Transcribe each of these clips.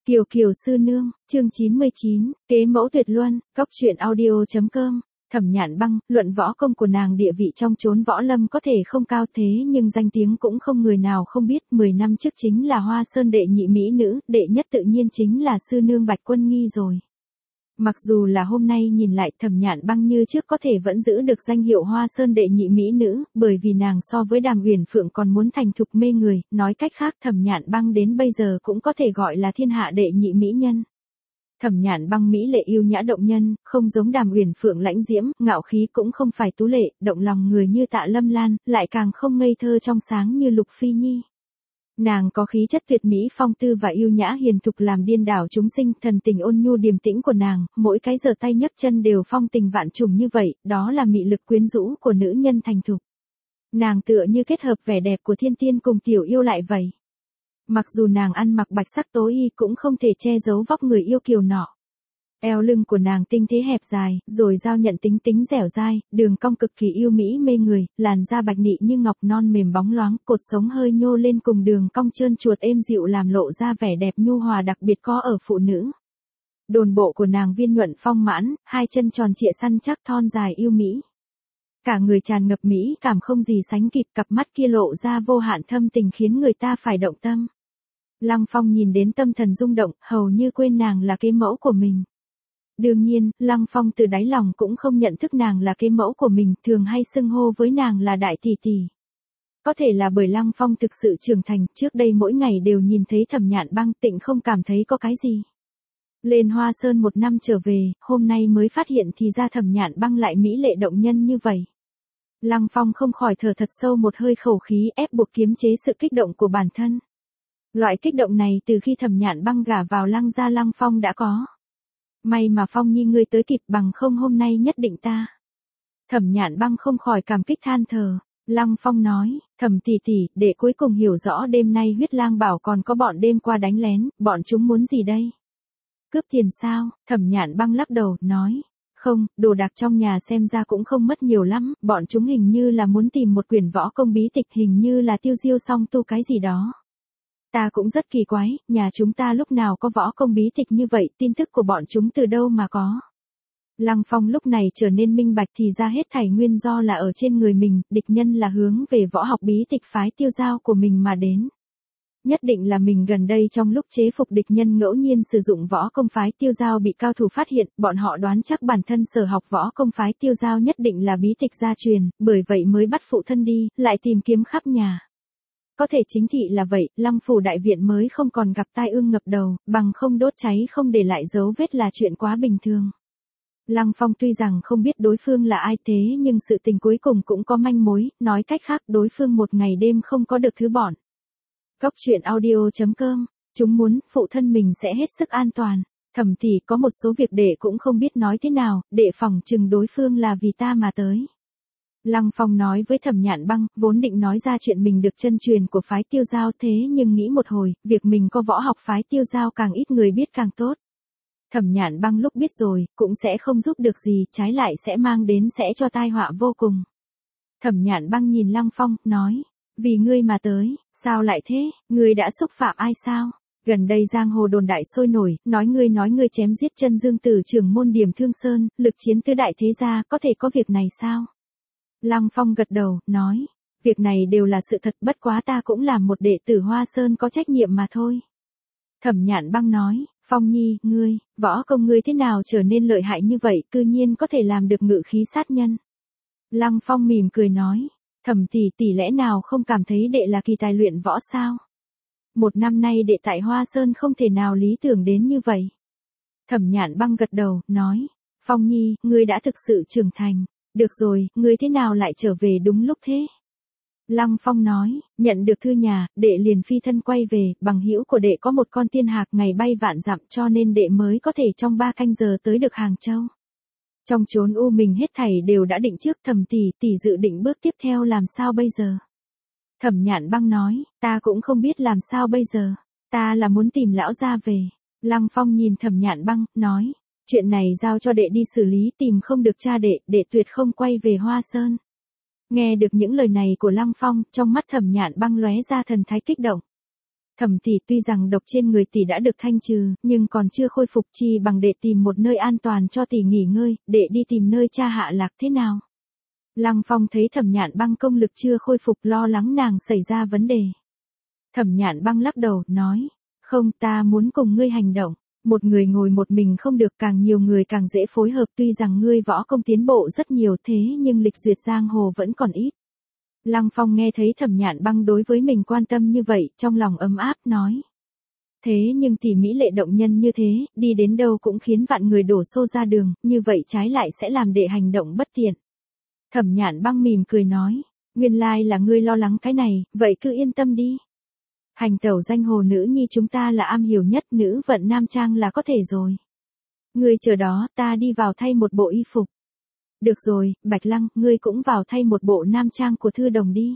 Kiều Kiều sư nương, chương 99, kế mẫu tuyệt luân, góc truyện audio.com. Thẩm Nhạn Băng, luận võ công của nàng địa vị trong chốn võ lâm có thể không cao thế nhưng danh tiếng cũng không người nào không biết, 10 năm trước chính là Hoa Sơn đệ nhị mỹ nữ, đệ nhất tự nhiên chính là sư nương Bạch Quân Nghi rồi. Mặc dù là hôm nay nhìn lại Thẩm Nhạn Băng như trước có thể vẫn giữ được danh hiệu Hoa Sơn đệ nhị mỹ nữ, bởi vì nàng so với Đàm Uyển Phượng còn muốn thành thục mê người, nói cách khác Thẩm Nhạn Băng đến bây giờ cũng có thể gọi là thiên hạ đệ nhị mỹ nhân. Thẩm Nhạn Băng mỹ lệ yêu nhã động nhân, không giống Đàm Uyển Phượng lãnh diễm, ngạo khí, cũng không phải tú lệ, động lòng người như Tạ Lâm Lan, lại càng không ngây thơ trong sáng như Lục Phi Nhi. Nàng có khí chất tuyệt mỹ phong tư và yêu nhã hiền thục làm điên đảo chúng sinh, thần tình ôn nhu điềm tĩnh của nàng, mỗi cái giở tay nhấc chân đều phong tình vạn trùng như vậy, đó là mị lực quyến rũ của nữ nhân thành thục. Nàng tựa như kết hợp vẻ đẹp của thiên tiên cùng tiểu yêu lại vậy. Mặc dù nàng ăn mặc bạch sắc tối y cũng không thể che giấu vóc người yêu kiều nọ. Eo lưng của nàng tinh tế hẹp dài, rồi giao nhận tính tính dẻo dai, đường cong cực kỳ yêu mỹ mê người, làn da bạch nị như ngọc non mềm bóng loáng, cột sống hơi nhô lên cùng đường cong trơn chuột êm dịu làm lộ ra vẻ đẹp nhu hòa đặc biệt có ở phụ nữ. Đồn bộ của nàng viên nhuận phong mãn, hai chân tròn trịa săn chắc thon dài yêu mỹ. Cả người tràn ngập mỹ cảm không gì sánh kịp, cặp mắt kia lộ ra vô hạn thâm tình khiến người ta phải động tâm. Lăng Phong nhìn đến tâm thần rung động, hầu như quên nàng là kế mẫu của mình. Đương nhiên, Lăng Phong từ đáy lòng cũng không nhận thức nàng là kế mẫu của mình, thường hay xưng hô với nàng là đại tỷ tỷ. Có thể là bởi Lăng Phong thực sự trưởng thành, trước đây mỗi ngày đều nhìn thấy Thẩm Nhạn Băng, tịnh không cảm thấy có cái gì. Lên Hoa Sơn một năm trở về, hôm nay mới phát hiện thì ra Thẩm Nhạn Băng lại mỹ lệ động nhân như vậy. Lăng Phong không khỏi thở thật sâu một hơi khẩu khí, ép buộc kiềm chế sự kích động của bản thân. Loại kích động này từ khi Thẩm Nhạn Băng gả vào Lăng gia Lăng Phong đã có. May mà Phong Nhi ngươi tới kịp, bằng không hôm nay nhất định ta. Thẩm Nhạn Băng không khỏi cảm kích than thở. Lăng Phong nói, Thẩm tỷ tỷ, để cuối cùng hiểu rõ đêm nay Huyết Lang bảo còn có bọn đêm qua đánh lén, bọn chúng muốn gì đây? Cướp tiền sao? Thẩm Nhạn Băng lắc đầu, nói, không, đồ đạc trong nhà xem ra cũng không mất nhiều lắm, bọn chúng hình như là muốn tìm một quyển võ công bí tịch, hình như là tiêu diêu song tu cái gì đó. Ta cũng rất kỳ quái, nhà chúng ta lúc nào có võ công bí tịch như vậy, tin tức của bọn chúng từ đâu mà có. Lăng Phong lúc này trở nên minh bạch thì ra hết thảy nguyên do là ở trên người mình, địch nhân là hướng về võ học bí tịch phái tiêu giao của mình mà đến. Nhất định là mình gần đây trong lúc chế phục địch nhân ngẫu nhiên sử dụng võ công phái tiêu giao bị cao thủ phát hiện, bọn họ đoán chắc bản thân sở học võ công phái tiêu giao nhất định là bí tịch gia truyền, bởi vậy mới bắt phụ thân đi, lại tìm kiếm khắp nhà. Có thể chính thị là vậy, Lăng phủ đại viện mới không còn gặp tai ương ngập đầu, bằng không đốt cháy không để lại dấu vết là chuyện quá bình thường. Lăng Phong tuy rằng không biết đối phương là ai thế nhưng sự tình cuối cùng cũng có manh mối, nói cách khác đối phương một ngày đêm không có được thứ bọn. Góc truyện audio.com, chúng muốn phụ thân mình sẽ hết sức an toàn. Thẩm tỷ có một số việc đệ cũng không biết nói thế nào, đệ phỏng chừng đối phương là vì ta mà tới. Lăng Phong nói với Thẩm Nhạn Băng, vốn định nói ra chuyện mình được chân truyền của phái tiêu giao thế nhưng nghĩ một hồi, việc mình có võ học phái tiêu giao càng ít người biết càng tốt. Thẩm Nhạn Băng lúc biết rồi, cũng sẽ không giúp được gì, trái lại sẽ mang đến sẽ cho tai họa vô cùng. Thẩm Nhạn Băng nhìn Lăng Phong, nói, vì ngươi mà tới, sao lại thế, ngươi đã xúc phạm ai sao? Gần đây giang hồ đồn đại sôi nổi, nói ngươi chém giết Chân Dương Tử trưởng môn Điểm Thương Sơn, lực chiến tứ đại thế gia, có thể có việc này sao? Lăng Phong gật đầu, nói, việc này đều là sự thật, bất quá ta cũng là một đệ tử Hoa Sơn có trách nhiệm mà thôi. Thẩm Nhạn Băng nói, Phong Nhi, ngươi, võ công ngươi thế nào trở nên lợi hại như vậy, cư nhiên có thể làm được ngự khí sát nhân. Lăng Phong mỉm cười nói, Thẩm tỷ tỷ lẽ nào không cảm thấy đệ là kỳ tài luyện võ sao? Một năm nay đệ tại Hoa Sơn không thể nào lý tưởng đến như vậy. Thẩm Nhạn Băng gật đầu, nói, Phong Nhi, ngươi đã thực sự trưởng thành. Được rồi, ngươi thế nào lại trở về đúng lúc thế? Lăng Phong nói, nhận được thư nhà, đệ liền phi thân quay về, bằng hữu của đệ có một con tiên hạc ngày bay vạn dặm cho nên đệ mới có thể trong 3 canh giờ tới được Hàng Châu. Trong chốn u mình hết thảy đều đã định trước, Thẩm tỷ dự định bước tiếp theo làm sao bây giờ? Thẩm Nhạn Băng nói, ta cũng không biết làm sao bây giờ, ta là muốn tìm lão gia về. Lăng Phong nhìn Thẩm Nhạn Băng, nói, chuyện này giao cho đệ đi xử lý, tìm không được cha đệ tuyệt không quay về Hoa Sơn. Nghe được những lời này của Lăng Phong, trong mắt Thẩm Nhạn Băng lóe ra thần thái kích động. Thẩm tỷ tuy rằng độc trên người tỷ đã được thanh trừ, nhưng còn chưa khôi phục, chi bằng để tìm một nơi an toàn cho tỷ nghỉ ngơi, để đi tìm nơi cha hạ lạc thế nào. Lăng Phong thấy Thẩm Nhạn Băng công lực chưa khôi phục, lo lắng nàng xảy ra vấn đề. Thẩm Nhạn Băng lắc đầu, nói, không, ta muốn cùng ngươi hành động. Một người ngồi một mình không được, càng nhiều người càng dễ phối hợp, tuy rằng ngươi võ công tiến bộ rất nhiều thế nhưng lịch duyệt giang hồ vẫn còn ít. Lăng Phong nghe thấy Thẩm Nhạn Băng đối với mình quan tâm như vậy, trong lòng ấm áp, nói. Thế nhưng tỷ mỹ lệ động nhân như thế, đi đến đâu cũng khiến vạn người đổ xô ra đường, như vậy trái lại sẽ làm đệ hành động bất tiện. Thẩm Nhạn Băng mỉm cười nói, nguyên lai là ngươi lo lắng cái này, vậy cứ yên tâm đi. Hành tẩu danh hồ nữ nhi chúng ta là am hiểu nhất, nữ vận nam trang là có thể rồi. Ngươi chờ đó, ta đi vào thay một bộ y phục. Được rồi, Bạch Lăng, ngươi cũng vào thay một bộ nam trang của Thư Đồng đi.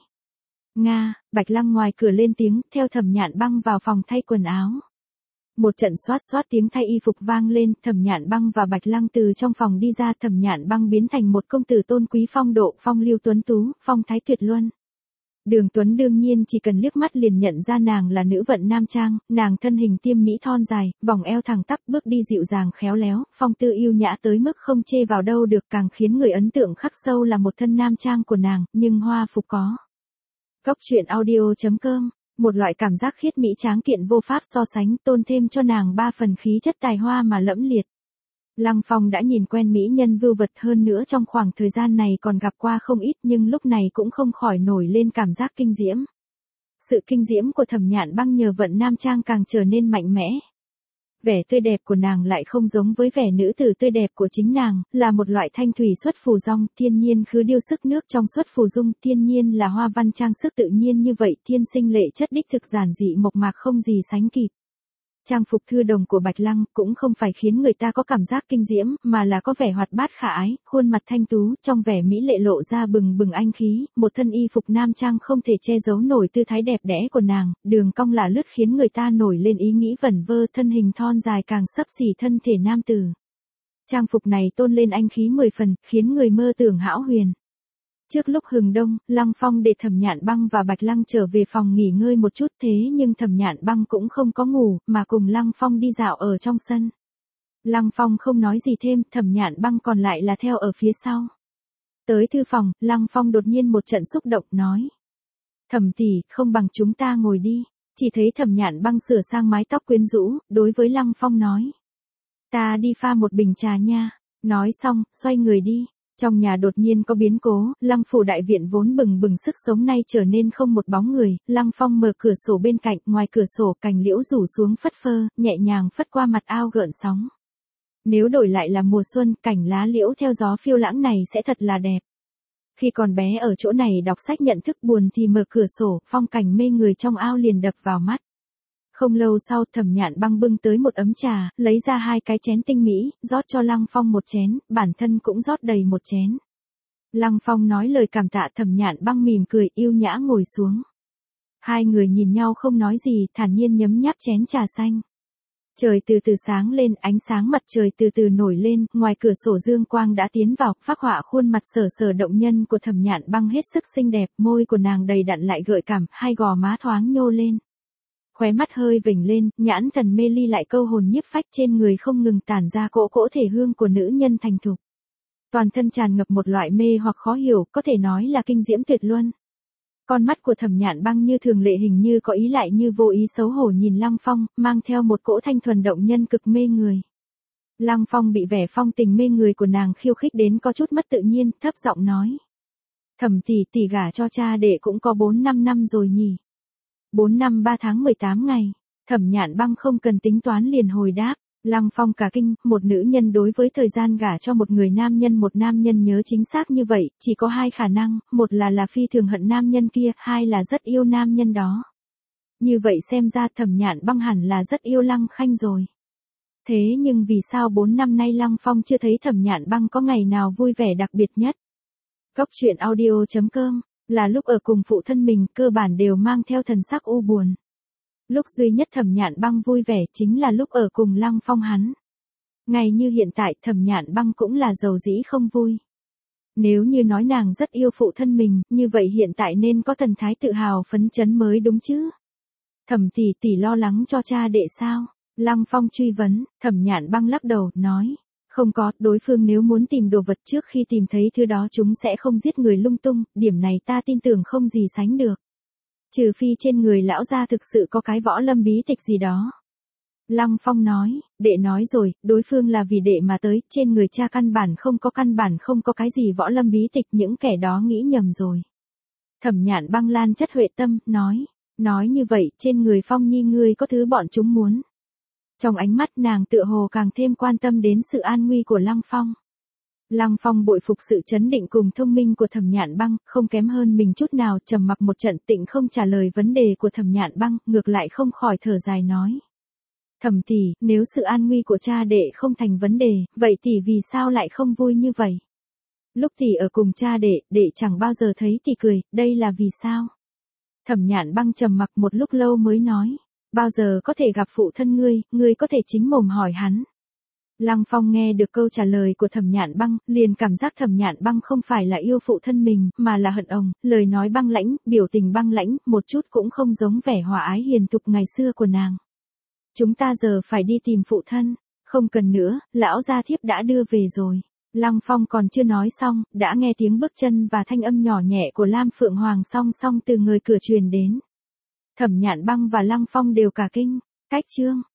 Nga, Bạch Lăng ngoài cửa lên tiếng, theo Thẩm Nhạn Băng vào phòng thay quần áo. Một trận xoát xoát tiếng thay y phục vang lên, Thẩm Nhạn Băng và Bạch Lăng từ trong phòng đi ra, Thẩm Nhạn Băng biến thành một công tử tôn quý phong độ, phong lưu tuấn tú, phong thái tuyệt luân. Đường Tuấn đương nhiên chỉ cần liếc mắt liền nhận ra nàng là nữ vận nam trang, nàng thân hình tiêm mỹ thon dài, vòng eo thẳng tắp, bước đi dịu dàng khéo léo, phong tư yêu nhã tới mức không chê vào đâu được, càng khiến người ấn tượng khắc sâu là một thân nam trang của nàng, nhưng hoa phục có. Góc truyện audio.com, một loại cảm giác khiết mỹ tráng kiện vô pháp so sánh, tôn thêm cho nàng 3 phần khí chất tài hoa mà lẫm liệt. Lăng Phong đã nhìn quen mỹ nhân vưu vật, hơn nữa trong khoảng thời gian này còn gặp qua không ít, nhưng lúc này cũng không khỏi nổi lên cảm giác kinh diễm. Sự kinh diễm của Thẩm Nhạn Băng nhờ vận nam trang càng trở nên mạnh mẽ. Vẻ tươi đẹp của nàng lại không giống với vẻ nữ tử tươi đẹp của chính nàng, là một loại thanh thủy xuất phù dong, thiên nhiên khứ điêu sức nước trong xuất phù dung, thiên nhiên là hoa văn trang sức tự nhiên như vậy, thiên sinh lệ chất đích thực giản dị mộc mạc không gì sánh kịp. Trang phục Thư Đồng của Bạch Lăng cũng không phải khiến người ta có cảm giác kinh diễm, mà là có vẻ hoạt bát khả ái, khuôn mặt thanh tú, trong vẻ mỹ lệ lộ ra bừng bừng anh khí, một thân y phục nam trang không thể che giấu nổi tư thái đẹp đẽ của nàng, đường cong lả lướt khiến người ta nổi lên ý nghĩ vẩn vơ, thân hình thon dài càng xấp xỉ thân thể nam tử. Trang phục này tôn lên anh khí 10 phần, khiến người mơ tưởng hão huyền. Trước lúc hừng đông, Lăng Phong để Thẩm Nhạn Băng và Bạch Lăng trở về phòng nghỉ ngơi một chút, thế nhưng Thẩm Nhạn Băng cũng không có ngủ, mà cùng Lăng Phong đi dạo ở trong sân. Lăng Phong không nói gì thêm, Thẩm Nhạn Băng còn lại là theo ở phía sau. Tới thư phòng, Lăng Phong đột nhiên một trận xúc động, nói. Thẩm tỷ, không bằng chúng ta ngồi đi. Chỉ thấy Thẩm Nhạn Băng sửa sang mái tóc quyến rũ, đối với Lăng Phong nói. Ta đi pha một bình trà nha. Nói xong, xoay người đi. Trong nhà đột nhiên có biến cố, Lăng phủ đại viện vốn bừng bừng sức sống nay trở nên không một bóng người, Lăng Phong mở cửa sổ bên cạnh, ngoài cửa sổ cành liễu rủ xuống phất phơ, nhẹ nhàng phất qua mặt ao gợn sóng. Nếu đổi lại là mùa xuân, cảnh lá liễu theo gió phiêu lãng này sẽ thật là đẹp. Khi còn bé ở chỗ này đọc sách nhận thức buồn thì mở cửa sổ, phong cảnh mê người trong ao liền đập vào mắt. Không lâu sau, Thẩm Nhạn Băng bưng tới một ấm trà, lấy ra 2 cái chén tinh mỹ, rót cho Lăng Phong một chén, bản thân cũng rót đầy một chén. Lăng Phong nói lời cảm tạ, Thẩm Nhạn Băng mỉm cười yêu nhã ngồi xuống. Hai người nhìn nhau không nói gì, thản nhiên nhấm nháp chén trà xanh. Trời từ từ sáng lên, ánh sáng mặt trời từ từ nổi lên, ngoài cửa sổ dương quang đã tiến vào, phác họa khuôn mặt sở sở động nhân của Thẩm Nhạn Băng hết sức xinh đẹp, môi của nàng đầy đặn lại gợi cảm, hai gò má thoáng nhô lên. Khóe mắt hơi vểnh lên, nhãn thần mê ly lại câu hồn nhiếp phách, trên người không ngừng tản ra cỗ cỗ thể hương của nữ nhân thành thục. Toàn thân tràn ngập một loại mê hoặc khó hiểu, có thể nói là kinh diễm tuyệt luân. Con mắt của Thẩm Nhạn Băng như thường lệ hình như có ý lại như vô ý xấu hổ nhìn Lăng Phong, mang theo một cỗ thanh thuần động nhân cực mê người. Lăng Phong bị vẻ phong tình mê người của nàng khiêu khích đến có chút mất tự nhiên, thấp giọng nói. Thẩm tỷ tỷ gả cho cha đệ cũng có 4-5 năm rồi nhỉ. 4 năm 3 tháng 18 ngày. Thẩm Nhạn Băng không cần tính toán liền hồi đáp. Lăng Phong cả kinh, một nữ nhân đối với thời gian gả cho một người nam nhân, một nam nhân nhớ chính xác như vậy, chỉ có 2 khả năng, một là phi thường hận nam nhân kia, 2 là rất yêu nam nhân đó. Như vậy xem ra Thẩm Nhạn Băng hẳn là rất yêu Lăng Khanh rồi. Thế nhưng vì sao 4 năm nay Lăng Phong chưa thấy Thẩm Nhạn Băng có ngày nào vui vẻ đặc biệt nhất? Góc truyện audio.com, là lúc ở cùng phụ thân mình, cơ bản đều mang theo thần sắc u buồn. Lúc duy nhất Thẩm Nhạn Băng vui vẻ chính là lúc ở cùng Lăng Phong hắn. Ngày như hiện tại Thẩm Nhạn Băng cũng là dầu dĩ không vui. Nếu như nói nàng rất yêu phụ thân mình, như vậy hiện tại nên có thần thái tự hào phấn chấn mới đúng chứ. Thẩm tỷ lo lắng cho cha đệ sao? Lăng Phong truy vấn, Thẩm Nhạn Băng lắc đầu, nói. Không có, đối phương nếu muốn tìm đồ vật trước khi tìm thấy thứ đó chúng sẽ không giết người lung tung, điểm này ta tin tưởng không gì sánh được. Trừ phi trên người lão gia thực sự có cái võ lâm bí tịch gì đó. Lăng Phong nói, đệ nói rồi, đối phương là vì đệ mà tới, trên người cha căn bản không có cái gì võ lâm bí tịch, những kẻ đó nghĩ nhầm rồi. Thẩm Nhạn Băng lan chất huệ tâm, nói như vậy, trên người Phong Nhi ngươi có thứ bọn chúng muốn. Trong ánh mắt nàng tựa hồ càng thêm quan tâm đến sự an nguy của Lăng Phong. Lăng Phong bội phục sự chấn định cùng thông minh của Thẩm Nhạn Băng, không kém hơn mình chút nào, trầm mặc một trận tịnh không trả lời vấn đề của Thẩm Nhạn Băng, ngược lại không khỏi thở dài nói. Thẩm tỷ, nếu sự an nguy của cha đệ không thành vấn đề, vậy tỷ vì sao lại không vui như vậy? Lúc tỷ ở cùng cha đệ chẳng bao giờ thấy tỷ cười, đây là vì sao? Thẩm Nhạn Băng trầm mặc một lúc lâu mới nói. Bao giờ có thể gặp phụ thân ngươi có thể chính mồm hỏi hắn. Lăng Phong nghe được câu trả lời của Thẩm Nhạn Băng, liền cảm giác Thẩm Nhạn Băng không phải là yêu phụ thân mình, mà là hận ông, lời nói băng lãnh, biểu tình băng lãnh, một chút cũng không giống vẻ hòa ái hiền thục ngày xưa của nàng. Chúng ta giờ phải đi tìm phụ thân, không cần nữa, lão gia thiếp đã đưa về rồi. Lăng Phong còn chưa nói xong, đã nghe tiếng bước chân và thanh âm nhỏ nhẹ của Lam Phượng Hoàng song song từ người cửa truyền đến. Thẩm Nhạn Băng và Lăng Phong đều cả kinh, cách chương.